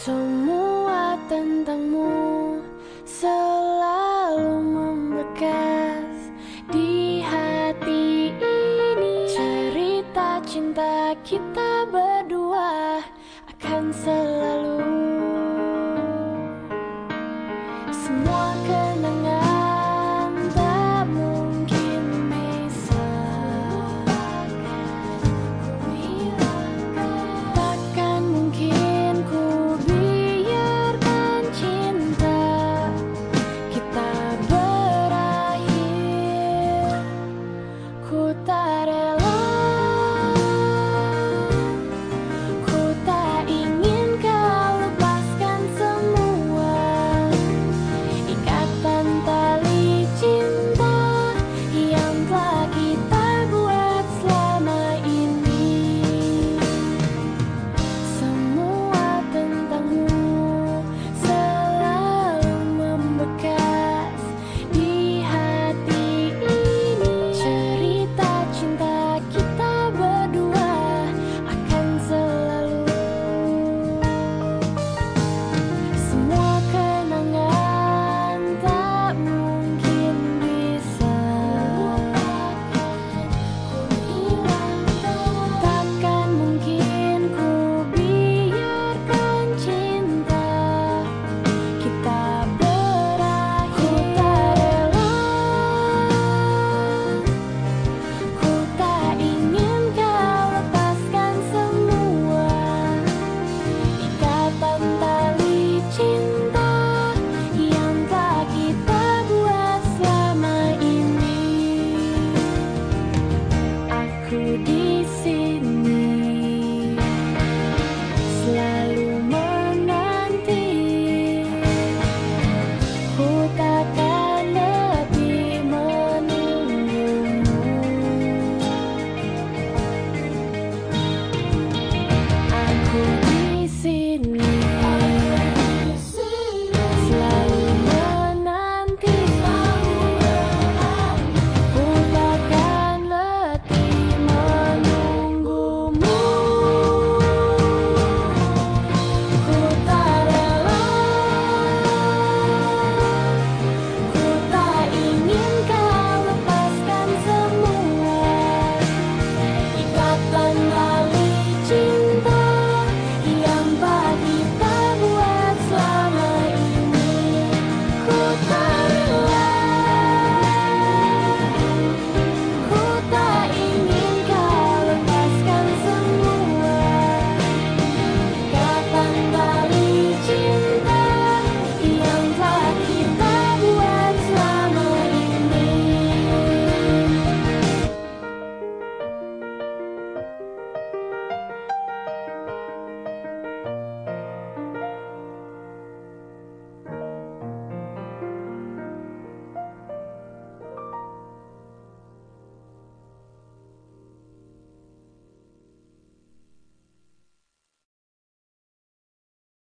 Semua tentangmu selalu membekas di hati ini. Cerita cinta kita berdua akan selalu. Semua kenangan tak mungkin bisa ku hilangkan. Takkan mungkin ku biarkan cinta kita berakhir. Ku tak rela, ku tak ingin kau lepaskan semua ikatan tali cinta yang telah kita buat selama ini. Semua tentangmu selalu membekas di hati ini. Cerita cinta kita berdua akan selalu. Semua kenangan tak mungkin bisa ku hilangkan. Takkan mungkin ku biarkan cinta kita berakhir. Ku tak rela, ku tak ingin kau lepaskan semua ikatan tali cinta yang telah kita buat selama ini. Aku